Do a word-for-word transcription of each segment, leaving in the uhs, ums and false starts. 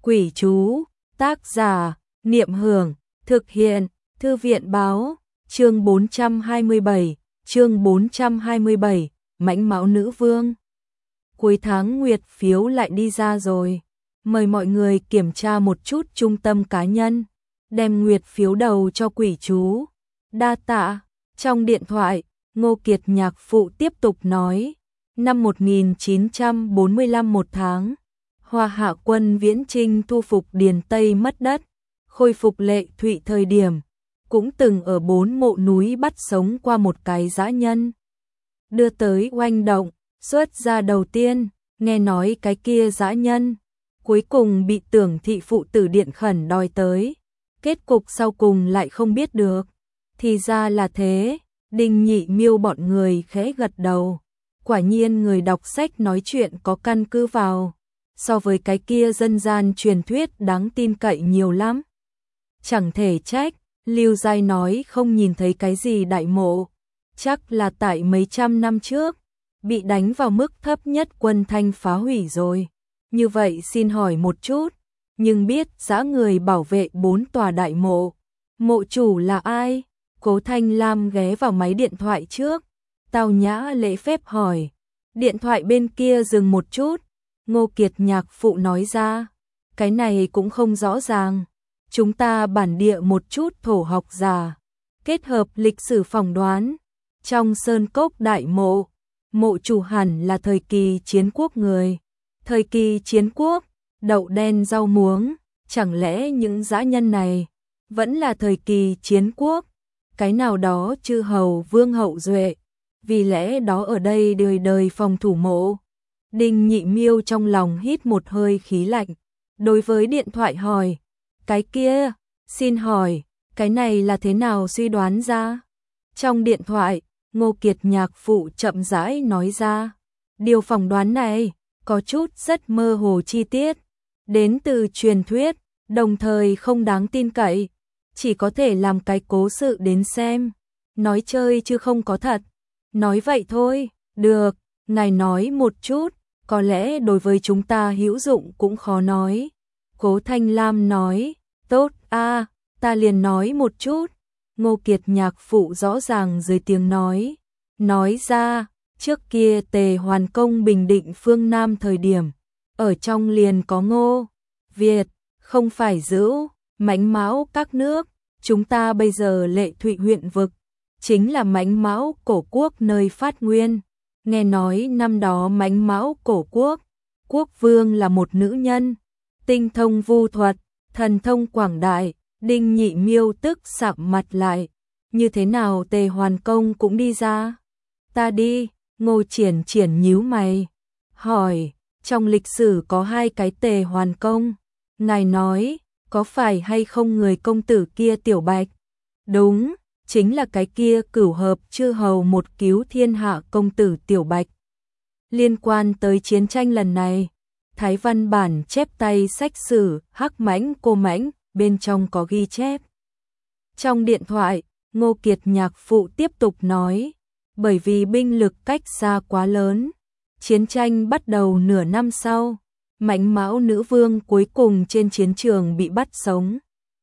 Quỷ chú, tác giả, Niệm Hưởng, thực hiện, Thư viện báo, chương bốn trăm hai mươi bảy, chương bốn trăm hai mươi bảy, Mãnh Mão Nữ Vương. Cuối tháng nguyệt phiếu lại đi ra rồi, mời mọi người kiểm tra một chút trung tâm cá nhân, đem nguyệt phiếu đầu cho quỷ chú. Đa tạ. Trong điện thoại, Ngô Kiệt nhạc phụ tiếp tục nói, năm một nghìn chín trăm bốn mươi lăm một tháng, Hoa Hạ quân viễn chinh thu phục Điền Tây mất đất, khôi phục Lệ Thụy thời điểm, cũng từng ở bốn mộ núi bắt sống qua một cái dã nhân. Đưa tới oanh động, xuất ra đầu tiên, nghe nói cái kia dã nhân, cuối cùng bị Tưởng thị phụ tử điện khẩn đòi tới, kết cục sau cùng lại không biết được. Thì ra là thế, Đinh Nhị Miêu bọn người khẽ gật đầu, quả nhiên người đọc sách nói chuyện có căn cứ vào, so với cái kia dân gian truyền thuyết đáng tin cậy nhiều lắm. Chẳng thể trách, Lưu Giai nói không nhìn thấy cái gì đại mộ, chắc là tại mấy trăm năm trước, bị đánh vào mức thấp nhất quân Thanh phá hủy rồi. Như vậy xin hỏi một chút, nhưng biết dã người bảo vệ bốn tòa đại mộ, mộ chủ là ai? Cố Thanh Lam ghé vào máy điện thoại trước, tao nhã lễ phép hỏi. Điện thoại bên kia dừng một chút, Ngô Kiệt nhạc phụ nói ra, cái này cũng không rõ ràng, chúng ta bản địa một chút thổ học giả, kết hợp lịch sử phỏng đoán, trong sơn cốc đại mộ, mộ chủ hẳn là thời kỳ chiến quốc người. Thời kỳ chiến quốc, đậu đen rau muống, chẳng lẽ những dã nhân này vẫn là thời kỳ chiến quốc, cái nào đó chư hầu vương hậu duệ, vì lẽ đó ở đây đời đời phòng thủ mộ. Đinh Nhị Miêu trong lòng hít một hơi khí lạnh, đối với điện thoại hỏi, cái kia, xin hỏi, cái này là thế nào suy đoán ra? Trong điện thoại, Ngô Kiệt nhạc phụ chậm rãi nói ra, điều phỏng đoán này có chút rất mơ hồ chi tiết, đến từ truyền thuyết, đồng thời không đáng tin cậy, chỉ có thể làm cái cố sự đến xem, nói chơi chứ không có thật. Nói vậy thôi, được, ngài nói một chút, có lẽ đối với chúng ta hữu dụng cũng khó nói. Cố Thanh Lam nói, tốt a, ta liền nói một chút. Ngô Kiệt nhạc phụ rõ ràng dưới tiếng nói, nói ra, trước kia Tề Hoàn Công bình định phương Nam thời điểm, ở trong liền có Ngô, Việt, không phải giữ, Mãnh Mão các nước, chúng ta bây giờ Lệ Thụy huyện vực, chính là Mãnh Mão cổ quốc nơi phát nguyên. Nghe nói năm đó Mãnh Mão cổ quốc, quốc vương là một nữ nhân, tinh thông vu thuật, thần thông quảng đại. Đinh Nhị Miêu tức sạm mặt lại, như thế nào Tề Hoàn Công cũng đi ra? Ta đi. Ngô Triển Triển nhíu mày, hỏi, trong lịch sử có hai cái Tề Hoàn Công, ngài nói, có phải hay không người công tử kia Tiểu Bạch? Đúng, chính là cái kia cửu hợp chư hầu một cứu thiên hạ công tử Tiểu Bạch. Liên quan tới chiến tranh lần này, Thái văn bản chép tay sách sử Hắc Mãnh Cô Mãnh, bên trong có ghi chép. Trong điện thoại, Ngô Kiệt nhạc phụ tiếp tục nói, bởi vì binh lực cách xa quá lớn, chiến tranh bắt đầu nửa năm sau, Mãnh Mão nữ vương cuối cùng trên chiến trường bị bắt sống.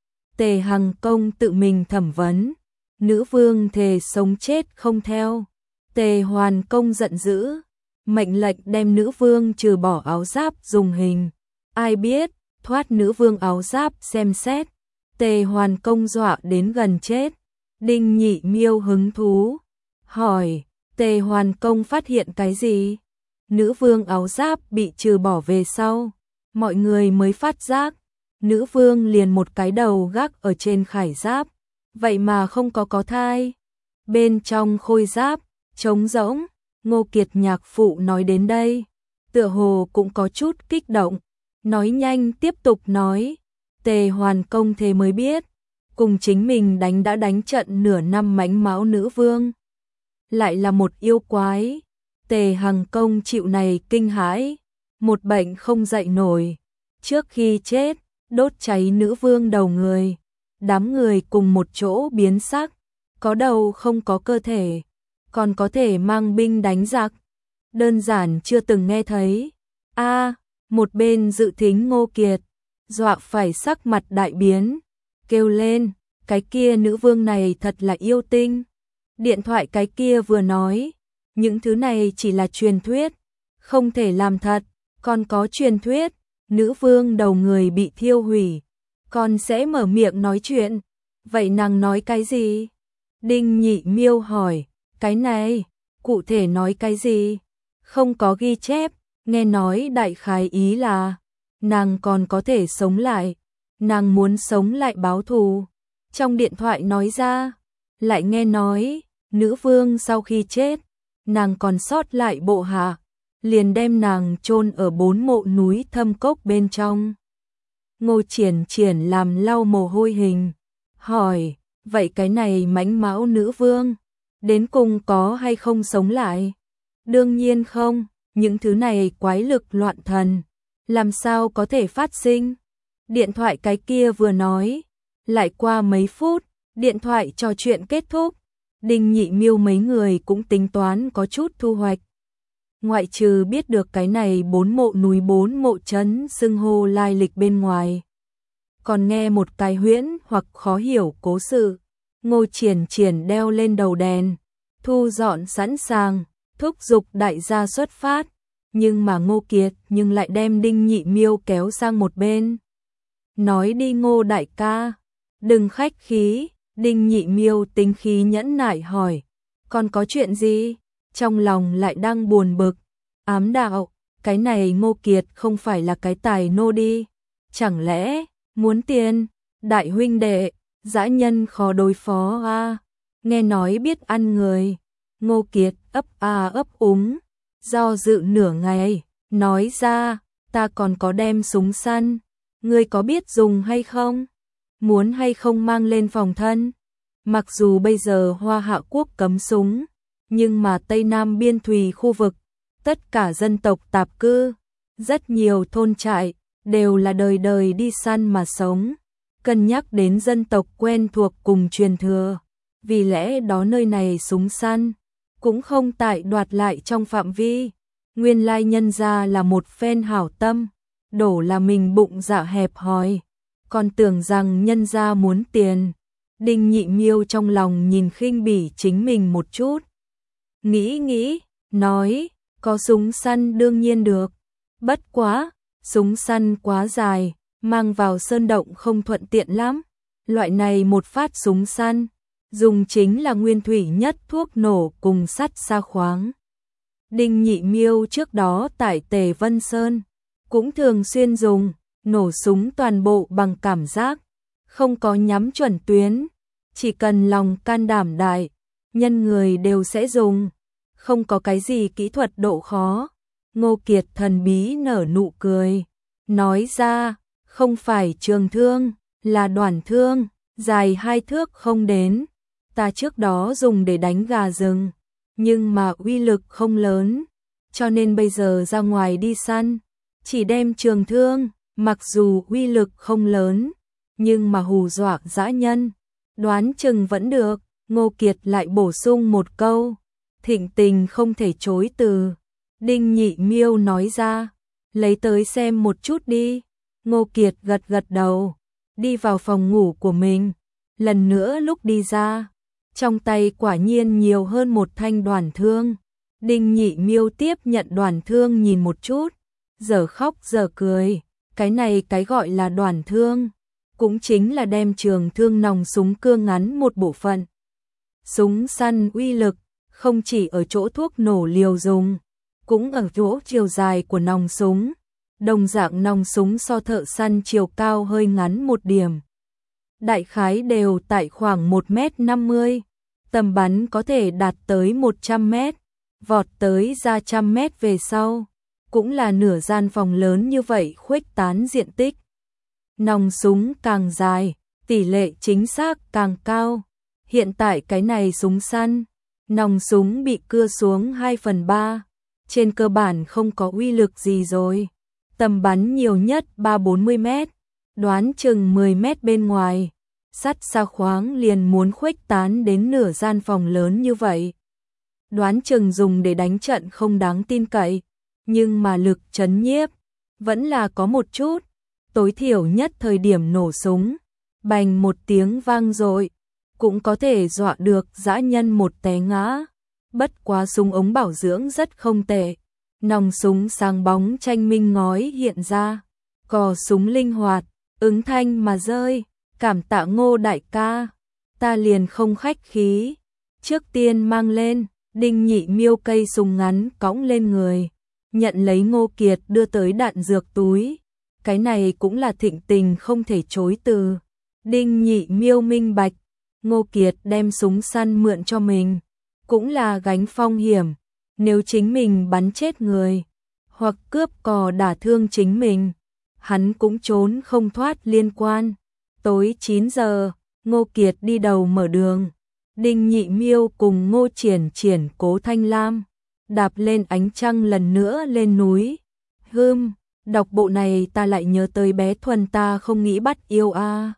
Tề Hằng Công tự mình thẩm vấn, nữ vương thề sống chết không theo. Tề Hoàn Công giận dữ, mệnh lệnh đem nữ vương trừ bỏ áo giáp dùng hình. Ai biết, thoát nữ vương áo giáp xem xét, Tề Hoàn Công dọa đến gần chết. Đinh Nhị Miêu hứng thú, hỏi, Tề Hoàn Công phát hiện cái gì? Nữ vương áo giáp bị trừ bỏ về sau, mọi người mới phát giác, nữ vương liền một cái đầu gác ở trên khải giáp, vậy mà không có có thai. Bên trong khôi giáp, trống rỗng. Ngô Kiệt nhạc phụ nói đến đây, tựa hồ cũng có chút kích động, nói nhanh tiếp tục nói, Tề Hoàn Công thế mới biết, cùng chính mình đánh đã đánh trận nửa năm Mãnh Mão nữ vương, lại là một yêu quái. Tề Hằng Công chịu này kinh hãi, một bệnh không dậy nổi, trước khi chết, đốt cháy nữ vương đầu người, đám người cùng một chỗ biến sắc, có đầu không có cơ thể, còn có thể mang binh đánh giặc, đơn giản chưa từng nghe thấy. A, một bên dự thính Ngô Kiệt, dọa phải sắc mặt đại biến, kêu lên, cái kia nữ vương này thật là yêu tinh. Điện thoại cái kia vừa nói, những thứ này chỉ là truyền thuyết, không thể làm thật, còn có truyền thuyết, nữ vương đầu người bị thiêu hủy, còn sẽ mở miệng nói chuyện, vậy nàng nói cái gì? Đinh Nhị Miêu hỏi, cái này, cụ thể nói cái gì? Không có ghi chép, nghe nói đại khái ý là, nàng còn có thể sống lại, nàng muốn sống lại báo thù. Trong điện thoại nói ra, lại nghe nói, nữ vương sau khi chết, nàng còn sót lại bộ hạ, liền đem nàng chôn ở bốn mộ núi thâm cốc bên trong. Ngô Triển Triển làm lau mồ hôi hình, hỏi, vậy cái này mãnh mão nữ vương, đến cùng có hay không sống lại? Đương nhiên không, những thứ này quái lực loạn thần, làm sao có thể phát sinh? Điện thoại cái kia vừa nói, lại qua mấy phút, điện thoại trò chuyện kết thúc, Đinh Nhị Miêu mấy người cũng tính toán có chút thu hoạch. Ngoại trừ biết được cái này bốn mộ núi bốn mộ trấn xưng hô lai lịch bên ngoài, còn nghe một cái huyễn hoặc khó hiểu cố sự. Ngô Triển Triển đeo lên đầu đèn, thu dọn sẵn sàng, thúc giục đại gia xuất phát, nhưng mà Ngô Kiệt nhưng lại đem Đinh Nhị Miêu kéo sang một bên. Nói đi Ngô đại ca, đừng khách khí. Đinh Nhị Miêu tính khí nhẫn nại hỏi, còn có chuyện gì? Trong lòng lại đang buồn bực, ám đạo, cái này Ngô Kiệt không phải là cái tài nô đi, chẳng lẽ muốn tiền? Đại huynh đệ, dã nhân khó đối phó a. À. Nghe nói biết ăn người. Ngô Kiệt ấp a à ấp úng, do dự nửa ngày, nói ra, ta còn có đem súng săn, ngươi có biết dùng hay không? Muốn hay không mang lên phòng thân? Mặc dù bây giờ Hoa Hạ quốc cấm súng, nhưng mà Tây Nam biên thùy khu vực, tất cả dân tộc tạp cư, rất nhiều thôn trại, đều là đời đời đi săn mà sống. Cân nhắc đến dân tộc quen thuộc cùng truyền thừa, vì lẽ đó nơi này súng săn, cũng không tại đoạt lại trong phạm vi. Nguyên lai nhân ra là một phen hảo tâm, đổ là mình bụng dạ hẹp hòi, còn tưởng rằng nhân ra muốn tiền. Đinh Nhị Miêu trong lòng nhìn khinh bỉ chính mình một chút. Nghĩ nghĩ, nói, có súng săn đương nhiên được. Bất quá, súng săn quá dài, mang vào sơn động không thuận tiện lắm. Loại này một phát súng săn, dùng chính là nguyên thủy nhất thuốc nổ cùng sắt xa khoáng. Đinh Nhị Miêu trước đó tại Tề Vân Sơn, cũng thường xuyên dùng, nổ súng toàn bộ bằng cảm giác, không có nhắm chuẩn tuyến, chỉ cần lòng can đảm đại, nhân người đều sẽ dùng, không có cái gì kỹ thuật độ khó. Ngô Kiệt thần bí nở nụ cười, nói ra, không phải trường thương, là đoàn thương, dài hai thước không đến, ta trước đó dùng để đánh gà rừng, nhưng mà uy lực không lớn, cho nên bây giờ ra ngoài đi săn, chỉ đem trường thương, mặc dù uy lực không lớn, nhưng mà hù dọa dã nhân, đoán chừng vẫn được. Ngô Kiệt lại bổ sung một câu, thịnh tình không thể chối từ. Đinh Nhị Miêu nói ra, lấy tới xem một chút đi. Ngô Kiệt gật gật đầu, đi vào phòng ngủ của mình. Lần nữa lúc đi ra, trong tay quả nhiên nhiều hơn một thanh đoàn thương. Đinh Nhị Miêu tiếp nhận đoàn thương nhìn một chút, giờ khóc giờ cười. Cái này cái gọi là đoàn thương, cũng chính là đem trường thương nòng súng cưa ngắn một bộ phận. Súng săn uy lực, không chỉ ở chỗ thuốc nổ liều dùng, cũng ở chỗ chiều dài của nòng súng. Đồng dạng nòng súng so thợ săn chiều cao hơi ngắn một điểm. Đại khái đều tại khoảng một mét năm mươi, tầm bắn có thể đạt tới một trăm mét, vọt tới ra trăm mét về sau. Cũng là nửa gian phòng lớn như vậy khuếch tán diện tích. Nòng súng càng dài, tỷ lệ chính xác càng cao. Hiện tại cái này súng săn, nòng súng bị cưa xuống hai phần ba, trên cơ bản không có uy lực gì rồi. Tầm bắn nhiều nhất ba bốn mươi mét, đoán chừng mười mét bên ngoài. Sắt xa khoáng liền muốn khuếch tán đến nửa gian phòng lớn như vậy. Đoán chừng dùng để đánh trận không đáng tin cậy, nhưng mà lực chấn nhiếp vẫn là có một chút. tối thiểu nhất thời điểm nổ súng, bành một tiếng vang dội, cũng có thể dọa được dã nhân một té ngã. Bất quá súng ống bảo dưỡng rất không tệ, nòng súng sáng bóng tranh minh ngói hiện ra, cò súng linh hoạt, ứng thanh mà rơi, cảm tạ Ngô đại ca, ta liền không khách khí, trước tiên mang lên. Đinh Nhị Miêu cây súng ngắn cõng lên người, nhận lấy Ngô Kiệt đưa tới đạn dược túi, cái này cũng là thịnh tình không thể chối từ. Đinh Nhị Miêu minh bạch, Ngô Kiệt đem súng săn mượn cho mình, cũng là gánh phong hiểm, nếu chính mình bắn chết người, hoặc cướp cò đả thương chính mình, hắn cũng trốn không thoát liên quan. Tối chín giờ, Ngô Kiệt đi đầu mở đường, Đinh Nhị Miêu cùng Ngô Triển Triển Cố Thanh Lam, đạp lên ánh trăng lần nữa lên núi. Hưm, đọc bộ này ta lại nhớ tới bé Thuần ta không nghĩ bắt yêu a.